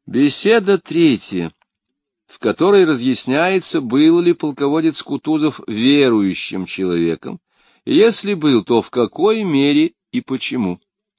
Беседа третья, в которой разъясняется, был ли полководец Кутузов верующим человеком, и если был, то в какой мере и почему.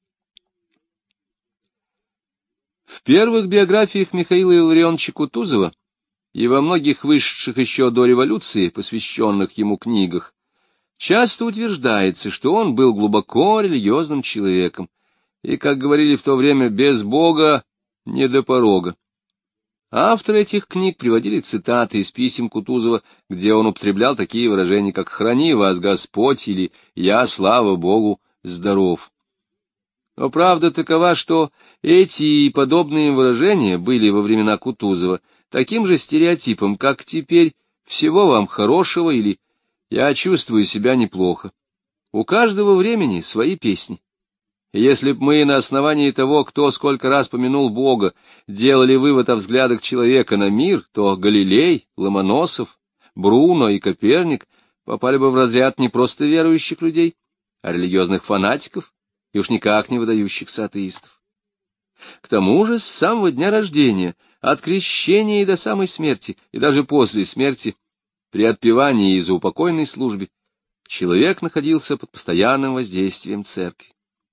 В первых биографиях Михаила Илларионовича Кутузова и во многих вышедших еще до революции, посвященных ему книгах, часто утверждается, что он был глубоко религиозным человеком, и, как говорили в то время, без Бога не до порога. Авторы этих книг приводили цитаты из писем Кутузова, где он употреблял такие выражения, как «Храни вас Господь» или «Я, слава Богу, здоров». Но правда такова, что эти и подобные выражения были во времена Кутузова таким же стереотипом, как теперь «всего вам хорошего» или «я чувствую себя неплохо». У каждого времени свои песни. И если б мы на основании того, кто сколько раз помянул Бога, делали вывод о взглядах человека на мир, то Галилей, Ломоносов, Бруно и Коперник попали бы в разряд не просто верующих людей, а религиозных фанатиков и уж никак не выдающихся атеистов. К тому же с самого дня рождения, от крещения и до самой смерти, и даже после смерти, при отпевании и заупокойной службе, человек находился под постоянным воздействием церкви.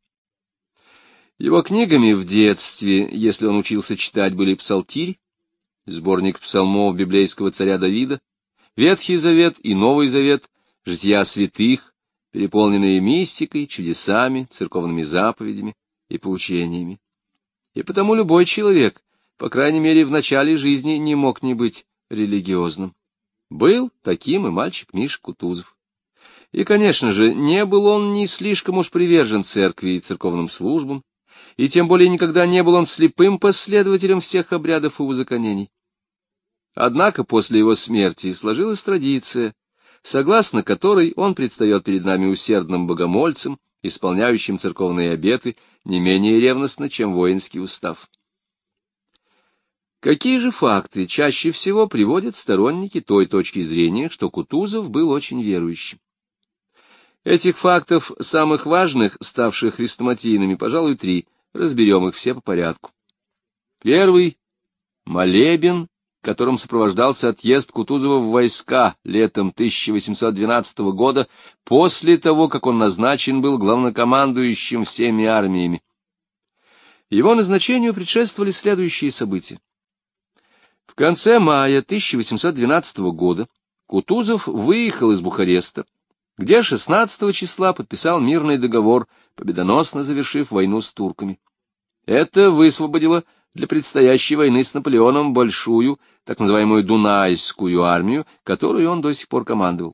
Его книгами в детстве, если он учился читать, были Псалтирь, сборник псалмов библейского царя Давида, Ветхий Завет и Новый Завет, жития святых, переполненные мистикой, чудесами, церковными заповедями и поучениями. И потому любой человек, по крайней мере в начале жизни, не мог не быть религиозным. Был таким и мальчик Миша Кутузов. И, конечно же, не был он ни слишком уж привержен церкви и церковным службам, и тем более никогда не был он слепым последователем всех обрядов и узаконений. Однако после его смерти сложилась традиция, согласно которой он предстает перед нами усердным богомольцем, исполняющим церковные обеты не менее ревностно, чем воинский устав. Какие же факты чаще всего приводят сторонники той точки зрения, что Кутузов был очень верующим? Этих фактов, самых важных, ставших хрестоматийными, пожалуй, три. Разберем их все по порядку. Первый — молебен, которым сопровождался отъезд Кутузова в войска летом 1812 года, после того, как он назначен был главнокомандующим всеми армиями. Его назначению предшествовали следующие события. В конце мая 1812 года Кутузов выехал из Бухареста, где 16 числа подписал мирный договор, победоносно завершив войну с турками. Это высвободило для предстоящей войны с Наполеоном большую, так называемую Дунайскую армию, которую он до сих пор командовал.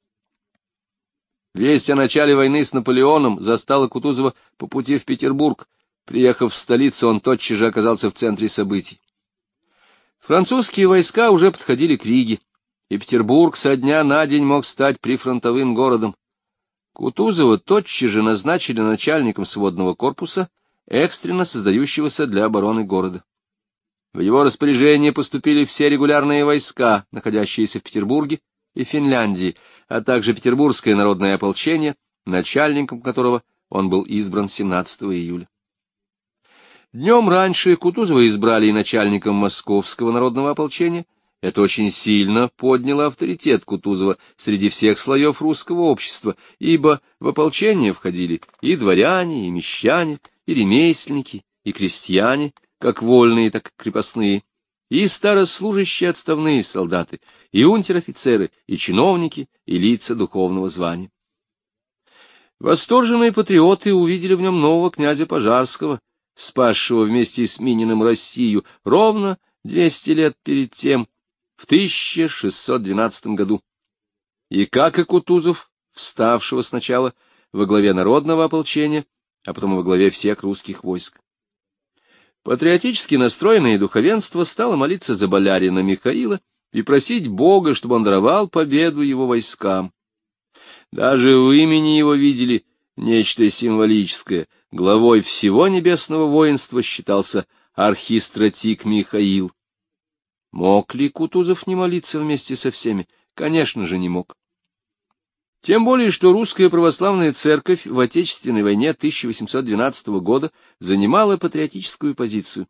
Весть о начале войны с Наполеоном застала Кутузова по пути в Петербург. Приехав в столицу, он тотчас же оказался в центре событий. Французские войска уже подходили к Риге, и Петербург со дня на день мог стать прифронтовым городом. Кутузова тотчас же назначили начальником сводного корпуса, экстренно создающегося для обороны города. В его распоряжение поступили все регулярные войска, находящиеся в Петербурге и Финляндии, а также Петербургское народное ополчение, начальником которого он был избран 17 июля. Днем раньше Кутузова избрали и начальником Московского народного ополчения. Это очень сильно подняло авторитет Кутузова среди всех слоев русского общества, ибо в ополчение входили и дворяне, и мещане, и ремесленники, и крестьяне, как вольные, так и крепостные, и старослужащие отставные солдаты, и унтер-офицеры, и чиновники, и лица духовного звания. Восторженные патриоты увидели в нем нового князя Пожарского, спасшего вместе с Мининым Россию ровно 200 лет перед тем, в 1612 году. И как и Кутузов, вставшего сначала во главе народного ополчения, а потом во главе всех русских войск. Патриотически настроенное духовенство стало молиться за болярина Михаила и просить Бога, чтобы он даровал победу его войскам. Даже в имени его видели нечто символическое. Главой всего небесного воинства считался архистратик Михаил. Мог ли Кутузов не молиться вместе со всеми? Конечно же, не мог. Тем более, что русская православная церковь в Отечественной войне 1812 года занимала патриотическую позицию.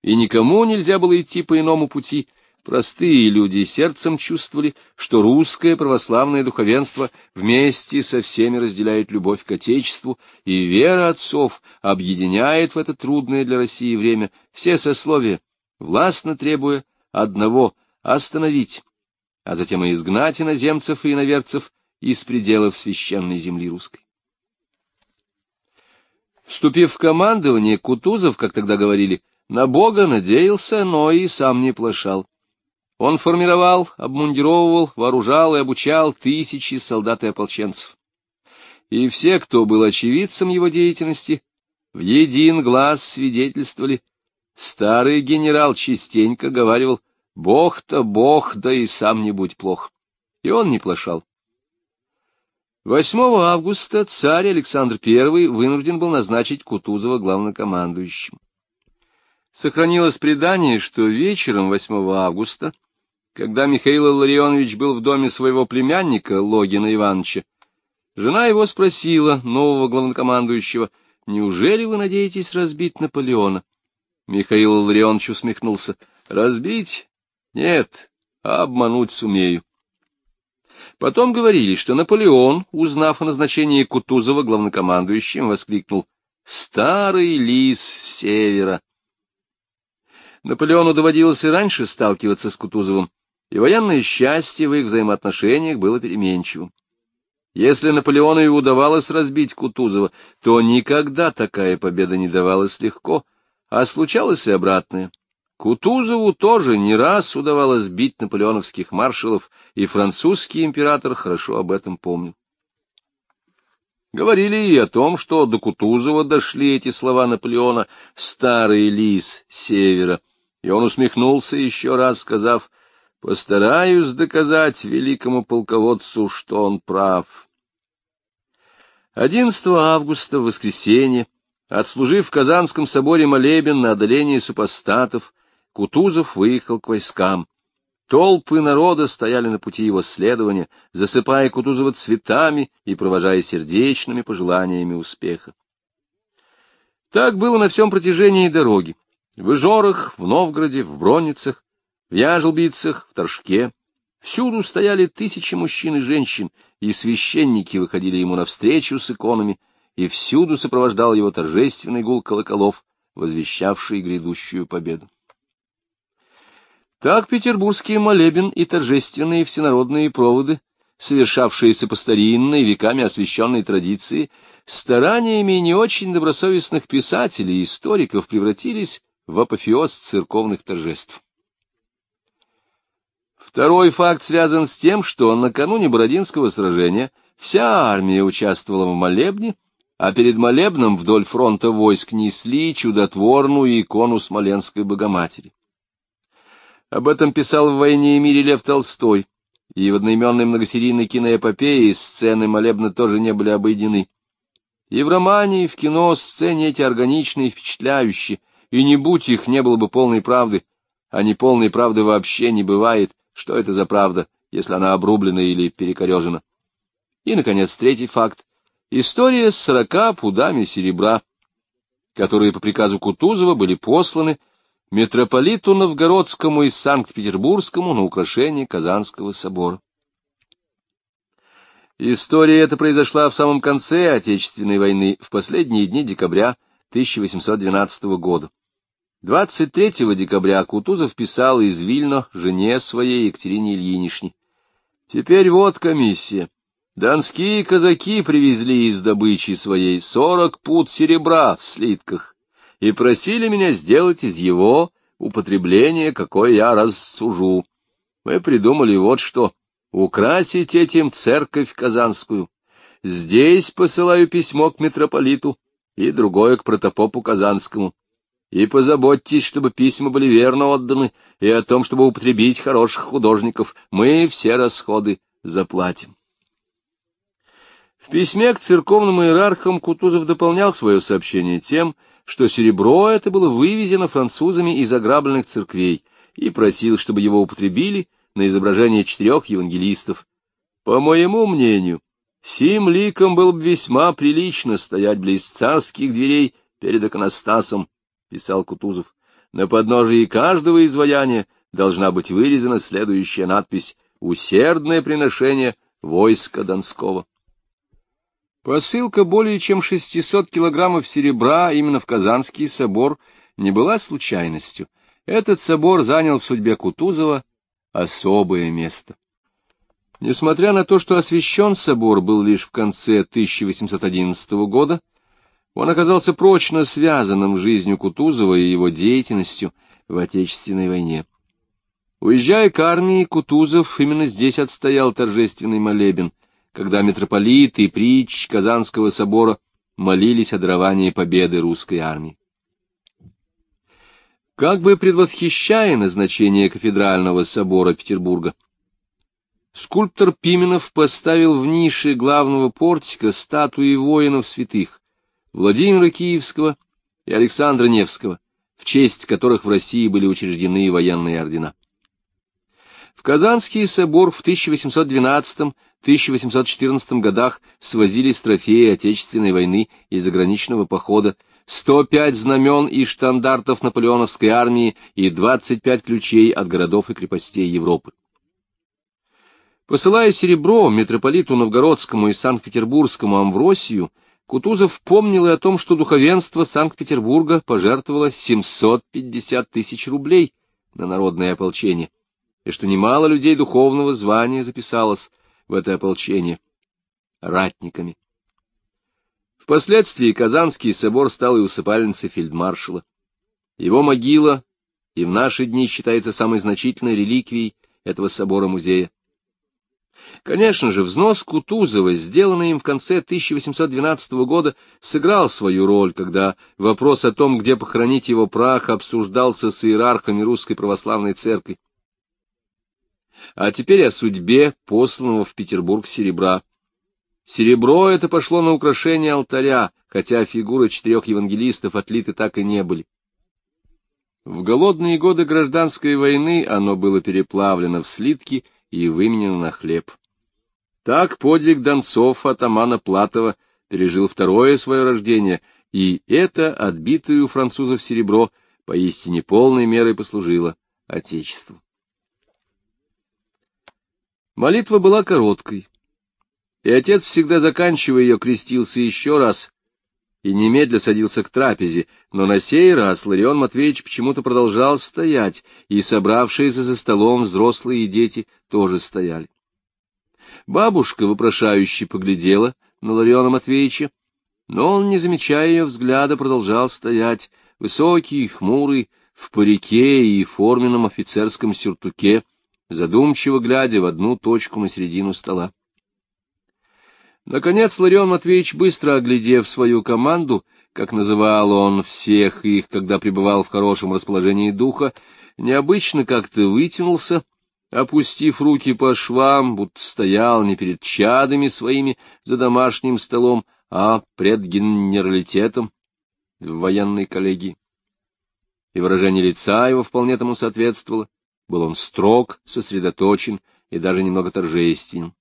и никому нельзя было идти по иному пути. Простые люди сердцем чувствовали, что русское православное духовенство вместе со всеми разделяет любовь к Отечеству, и вера отцов объединяет в это трудное для России время все сословия, властно требуя одного — остановить, а затем и изгнать иноземцев и иноверцев из пределов священной земли русской. Вступив в командование, Кутузов, как тогда говорили, на Бога надеялся, но и сам не плашал. Он формировал, обмундировывал, вооружал и обучал тысячи солдат и ополченцев. И все, кто был очевидцем его деятельности, в един глас свидетельствовали. Старый генерал частенько говаривал: «Бог-то Бог, да и сам не будь плох». И он не плашал. 8 августа царь Александр I вынужден был назначить Кутузова главнокомандующим. Сохранилось предание, что вечером 8 августа, когда Михаил Илларионович был в доме своего племянника Логина Ивановича, жена его спросила нового главнокомандующего: «Неужели вы надеетесь разбить Наполеона?» Михаил Илларионович усмехнулся: «Разбить? Нет, а обмануть сумею». Потом говорили, что Наполеон, узнав о назначении Кутузова главнокомандующим, воскликнул: «Старый лис с севера». Наполеону доводилось и раньше сталкиваться с Кутузовым, и военное счастье в их взаимоотношениях было переменчивым. Если Наполеону и удавалось разбить Кутузова, то никогда такая победа не давалась легко, а случалось и обратное. Кутузову тоже не раз удавалось бить наполеоновских маршалов, и французский император хорошо об этом помнил. Говорили и о том, что до Кутузова дошли эти слова Наполеона: «Старый лис с севера», и он усмехнулся еще раз, сказав: «Постараюсь доказать великому полководцу, что он прав». 11 августа, в воскресенье, отслужив в Казанском соборе молебен на одоление супостатов, Кутузов выехал к войскам. Толпы народа стояли на пути его следования, засыпая Кутузова цветами и провожая сердечными пожеланиями успеха. Так было на всем протяжении дороги. В Ижорах, в Новгороде, в Бронницах, в Яжелбицах, в Торжке. Всюду стояли тысячи мужчин и женщин, и священники выходили ему навстречу с иконами, и всюду сопровождал его торжественный гул колоколов, возвещавший грядущую победу. Так петербургский молебен и торжественные всенародные проводы, совершавшиеся по старинной, веками освященной традиции, стараниями не очень добросовестных писателей и историков превратились в апофеоз церковных торжеств. Второй факт связан с тем, что накануне Бородинского сражения вся армия участвовала в молебне, а перед молебном вдоль фронта войск несли чудотворную икону Смоленской Богоматери. Об этом писал в «Войне и мире» Лев Толстой, и в одноименной многосерийной киноэпопее сцены молебна тоже не были обойдены. И в романе, и в кино сцены эти органичны и впечатляющие, и не будь их, не было бы полной правды, а неполной правды вообще не бывает. Что это за правда, если она обрублена или перекорежена? И, наконец, третий факт. История с 40 пудами серебра, которые по приказу Кутузова были посланы митрополиту Новгородскому и Санкт-Петербургскому на украшение Казанского собора. История эта произошла в самом конце Отечественной войны, в последние дни декабря 1812 года. 23 декабря Кутузов писал из Вильно жене своей Екатерине Ильиничне: «Теперь вот комиссия. Донские казаки привезли из добычи своей 40 пуд серебра в слитках и просили меня сделать из его употребления, какое я рассужу. Мы придумали вот что: украсить этим церковь Казанскую. Здесь посылаю письмо к митрополиту и другое к протопопу Казанскому. И позаботьтесь, чтобы письма были верно отданы, и о том, чтобы употребить хороших художников. Мы все расходы заплатим». В письме к церковным иерархам Кутузов дополнял свое сообщение тем, что серебро это было вывезено французами из ограбленных церквей, и просил, чтобы его употребили на изображение 4 евангелистов. «По моему мнению, сим ликом было бы весьма прилично стоять близ царских дверей перед иконостасом», — писал Кутузов. На подножии каждого изваяния должна быть вырезана следующая надпись: «Усердное приношение войска Донского». Посылка более чем 600 килограммов серебра именно в Казанский собор не была случайностью. Этот собор занял в судьбе Кутузова особое место. Несмотря на то, что освящен собор был лишь в конце 1811 года, он оказался прочно связанным с жизнью Кутузова и его деятельностью в Отечественной войне. Уезжая к армии, Кутузов именно здесь отстоял торжественный молебен, когда митрополит и притч Казанского собора молились о даровании победы русской армии. Как бы предвосхищая назначение кафедрального собора Петербурга, скульптор Пименов поставил в нише главного портика статуи воинов святых Владимира Киевского и Александра Невского, в честь которых в России были учреждены военные ордена. В Казанский собор в 1812-1814 годах свозились трофеи Отечественной войны и заграничного похода, 105 знамен и штандартов наполеоновской армии и 25 ключей от городов и крепостей Европы. Посылая серебро митрополиту Новгородскому и Санкт-Петербургскому Амвросию, Кутузов помнил и о том, что духовенство Санкт-Петербурга пожертвовало 750 тысяч рублей на народное ополчение, и что немало людей духовного звания записалось в это ополчение ратниками. Впоследствии Казанский собор стал и усыпальницей фельдмаршала. Его могила и в наши дни считается самой значительной реликвией этого собора-музея. Конечно же, взнос Кутузова, сделанный им в конце 1812 года, сыграл свою роль, когда вопрос о том, где похоронить его прах, обсуждался с иерархами Русской Православной Церкви. А теперь о судьбе посланного в Петербург серебра. Серебро это пошло на украшение алтаря, хотя фигуры 4 евангелистов отлиты так и не были. В голодные годы гражданской войны оно было переплавлено в слитки и выменено на хлеб. Так подвиг донцов атамана Платова пережил второе свое рождение, и это, отбитое у французов серебро, поистине полной мерой послужило Отечеству. Молитва была короткой, и отец, всегда заканчивая ее, крестился еще раз и немедля садился к трапезе, но на сей раз Ларион Матвеевич почему-то продолжал стоять, и собравшиеся за столом взрослые и дети тоже стояли. Бабушка вопрошающе поглядела на Лариона Матвеевича, но он, не замечая ее взгляда, продолжал стоять, высокий, хмурый, в парике и форменном офицерском сюртуке, задумчиво глядя в одну точку на середину стола. Наконец Ларион Матвеевич, быстро оглядев свою команду, как называл он всех их, когда пребывал в хорошем расположении духа, необычно как-то вытянулся, опустив руки по швам, будто стоял не перед чадами своими за домашним столом, а пред генералитетом в военной коллегии. И выражение лица его вполне тому соответствовало. Был он строг, сосредоточен и даже немного торжественен.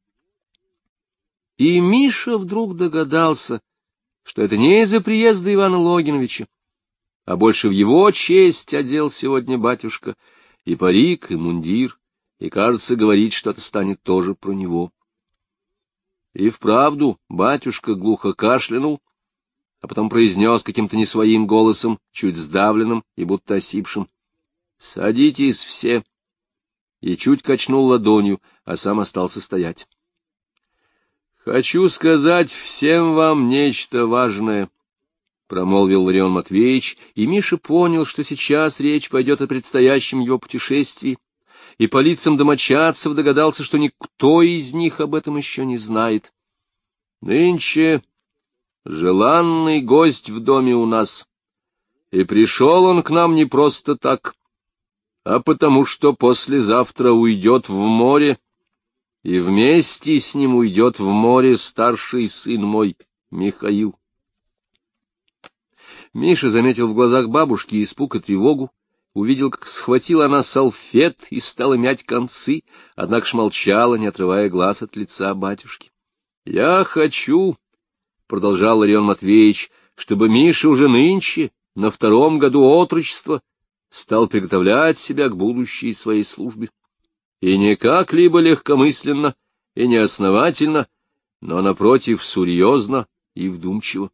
И Миша вдруг догадался, что это не из-за приезда Ивана Логиновича, а больше в его честь одел сегодня батюшка и парик, и мундир, и, кажется, говорит, что-то станет тоже про него. И вправду батюшка глухо кашлянул, а потом произнес каким-то не своим голосом, чуть сдавленным и будто осипшим: «Садитесь все!» и чуть качнул ладонью, а сам остался стоять. «Хочу сказать всем вам нечто важное», — промолвил Ларион Матвеевич, и Миша понял, что сейчас речь пойдет о предстоящем его путешествии, и по лицам домочадцев догадался, что никто из них об этом еще не знает. «Нынче желанный гость в доме у нас, и пришел он к нам не просто так, а потому что послезавтра уйдет в море, и вместе с ним уйдет в море старший сын мой, Михаил». Миша заметил в глазах бабушки испуг и тревогу, увидел, как схватила она салфет и стала мять концы, однако ж молчала, не отрывая глаз от лица батюшки. «Я хочу, — продолжал Ларион Матвеевич, — чтобы Миша уже нынче, на 2-м году отрочества, стал приготовлять себя к будущей своей службе. И не как-либо легкомысленно и неосновательно, но, напротив, серьезно и вдумчиво.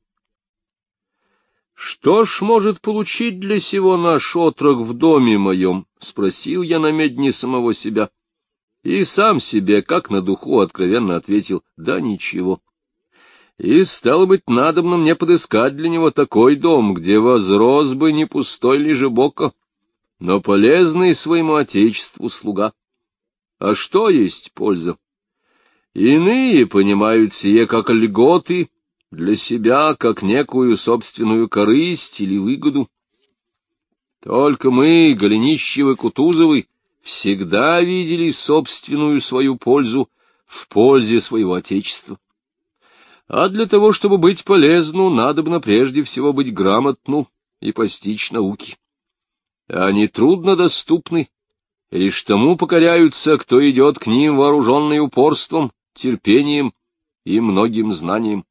«Что ж может получить для сего наш отрок в доме моем?» — спросил я намедни самого себя. И сам себе, как на духу, откровенно ответил: «Да ничего». И, стало быть, надобно мне подыскать для него такой дом, где возрос бы не пустой лежебоко, но полезный своему отечеству слуга. А что есть польза? Иные понимают сие как льготы для себя, как некую собственную корысть или выгоду. Только мы, Голенищевы, Кутузовы, всегда видели собственную свою пользу в пользе своего отечества. А для того, чтобы быть полезну, надобно прежде всего быть грамотну и постичь науки. Они трудно доступны, и лишь тому покоряются, кто идет к ним вооруженный упорством, терпением и многим знанием.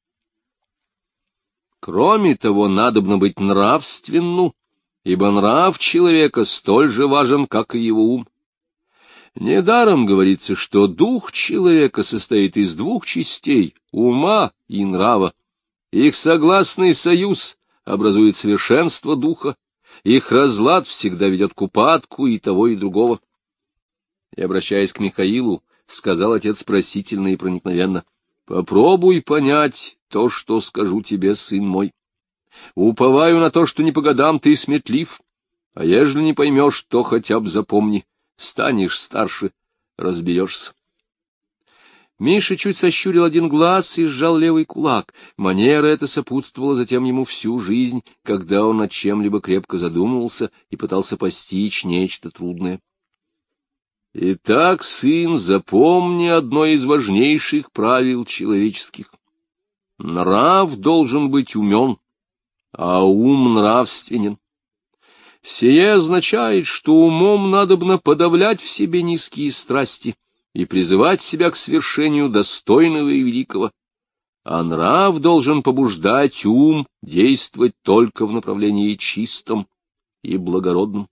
Кроме того, надобно быть нравственну, ибо нрав человека столь же важен, как и его ум. Недаром говорится, что дух человека состоит из двух частей — ума и нрава. Их согласный союз образует совершенство духа, их разлад всегда ведет к упадку и того, и другого. И, обращаясь к Михаилу, сказал отец просительно и проникновенно: «Попробуй понять то, что скажу тебе, сын мой. Уповаю на то, что не по годам ты сметлив, а ежели не поймешь, то хотя бы запомни. Станешь старше, разберешься». Миша чуть сощурил один глаз и сжал левый кулак. Манера эта сопутствовала затем ему всю жизнь, когда он над чем-либо крепко задумывался и пытался постичь нечто трудное. «Итак, сын, запомни одно из важнейших правил человеческих. Нрав должен быть умен, а ум нравственен. Сие означает, что умом надобно подавлять в себе низкие страсти и призывать себя к свершению достойного и великого, а нрав должен побуждать ум действовать только в направлении чистом и благородном».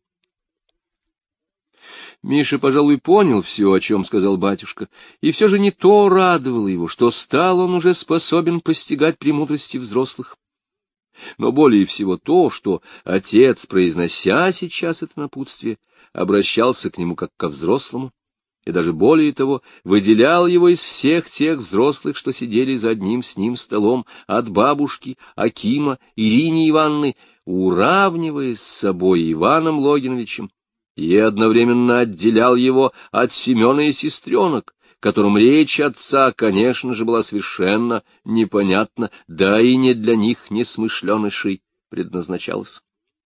Миша, пожалуй, понял все, о чем сказал батюшка, и все же не то радовало его, что стал он уже способен постигать премудрости взрослых. Но более всего то, что отец, произнося сейчас это напутствие, обращался к нему как ко взрослому, и даже более того, выделял его из всех тех взрослых, что сидели за одним с ним столом, от бабушки, Акима, Ирины Ивановны, уравнивая с собой Иваном Логиновичем, и одновременно отделял его от Семена и сестренок, которым речь отца, конечно же, была совершенно непонятна, да и не для них несмышленышей предназначалась.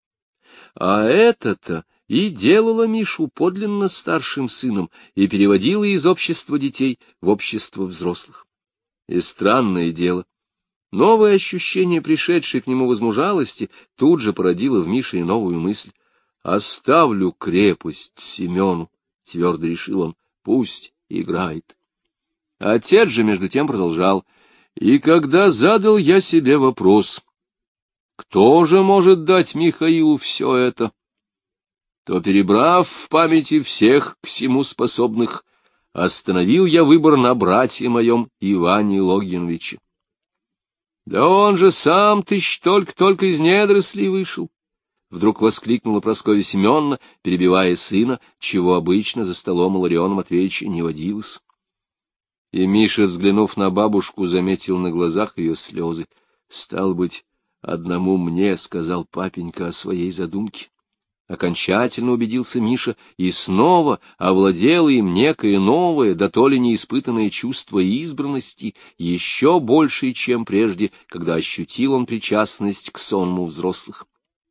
А это-то и делало Мишу подлинно старшим сыном и переводило из общества детей в общество взрослых. И странное дело, новое ощущение, пришедшее к нему возмужалости, тут же породило в Мише и новую мысль. «Оставлю крепость Семену», — твердо решил он, — «пусть играет». Отец же между тем продолжал: «И когда задал я себе вопрос, кто же может дать Михаилу все это, то, перебрав в памяти всех к сему способных, остановил я выбор на брате моем Иване Логиновиче. Да он же сам только-только из недорослей вышел». Вдруг воскликнула Прасковья Семеновна, перебивая сына, чего обычно за столом у Лариона Матвеевича не водилось. И Миша, взглянув на бабушку, заметил на глазах ее слезы. «Стал быть, одному мне», — сказал папенька о своей задумке. Окончательно убедился Миша, и снова овладело им некое новое, да то ли неиспытанное чувство избранности, еще большее, чем прежде, когда ощутил он причастность к сонму взрослых.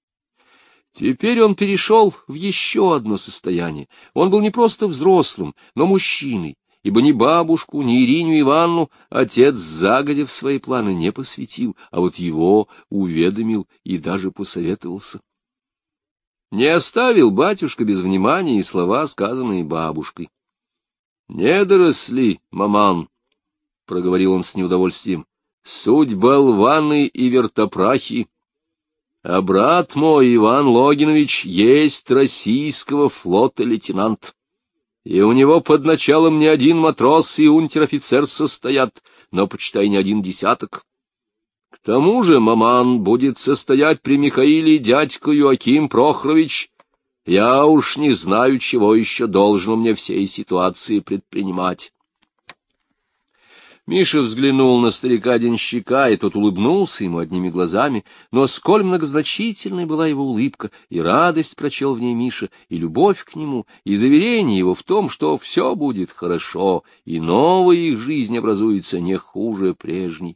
Теперь он перешел в еще одно состояние. Он был не просто взрослым, но мужчиной, ибо ни бабушку, ни Ирину Ивановну отец загодя в свои планы не посвятил, а вот его уведомил и даже посоветовался. Не оставил батюшка без внимания и слова, сказанные бабушкой. «Недоросли, маман», — проговорил он с неудовольствием, — «суть болваны и вертопрахи. А брат мой, Иван Логинович, есть российского флота лейтенант. И у него под началом не один матрос и унтер-офицер состоят, но, почитай, не один десяток. К тому же маман будет состоять при Михаиле дядька Юаким Прохорович. Я уж не знаю, чего еще должно мне всей ситуации предпринимать. Миша взглянул на старика-денщика, и тот улыбнулся ему одними глазами, но сколь многозначительной была его улыбка, и радость прочел в ней Миша, и любовь к нему, и заверение его в том, что все будет хорошо, и новая их жизнь образуется не хуже прежней.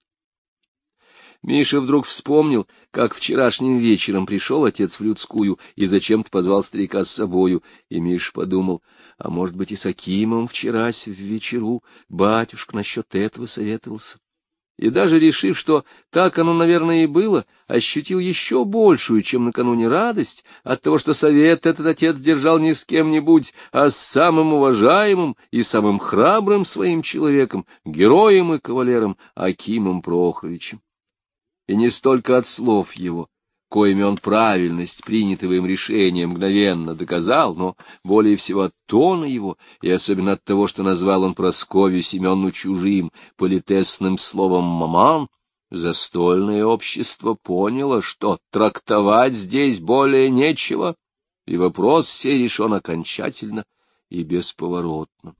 Миша вдруг вспомнил, как вчерашним вечером пришел отец в людскую и зачем-то позвал старика с собою, и Миша подумал, а может быть и с Акимом вчерась в вечеру батюшка насчет этого советовался. И даже решив, что так оно, наверное, и было, ощутил еще большую, чем накануне, радость от того, что совет этот отец держал не с кем-нибудь, а с самым уважаемым и самым храбрым своим человеком, героем и кавалером Акимом Прохоровичем. И не столько от слов его, коими он правильность принятого им решения мгновенно доказал, но более всего от тона его, и особенно от того, что назвал он Прасковью Семеновну чужим, политесным словом «маман», застольное общество поняло, что трактовать здесь более нечего, и вопрос сей решен окончательно и бесповоротно.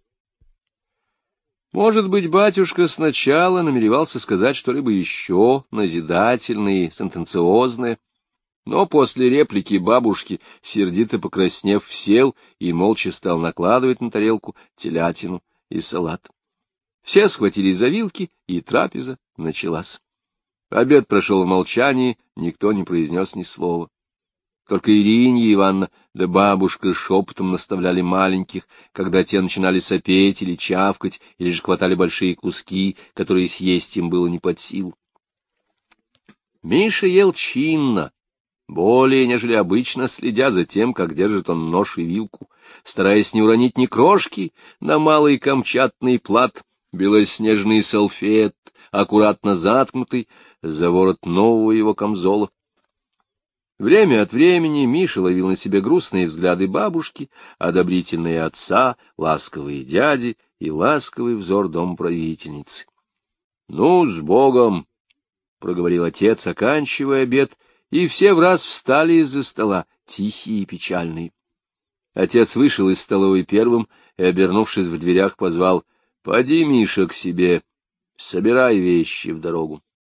Может быть, батюшка сначала намеревался сказать что-либо еще назидательное и сентенциозное, но после реплики бабушки, сердито покраснев, сел и молча стал накладывать на тарелку телятину и салат. Все схватились за вилки, и трапеза началась. Обед прошел в молчании, никто не произнес ни слова. Только Иринья Ивановна да бабушка шепотом наставляли маленьких, когда те начинали сопеть или чавкать, или же хватали большие куски, которые съесть им было не под силу. Миша ел чинно, более, нежели обычно, следя за тем, как держит он нож и вилку, стараясь не уронить ни крошки на малый камчатный плат, белоснежный салфет, аккуратно заткнутый за ворот нового его камзола. Время от времени Миша ловил на себе грустные взгляды бабушки, одобрительные отца, ласковые дяди и ласковый взор домправительницы. — Ну, с Богом! — проговорил отец, оканчивая обед, и все враз встали из-за стола, тихие и печальные. Отец вышел из столовой первым и, обернувшись в дверях, позвал: — Поди, Миша, к себе, собирай вещи в дорогу.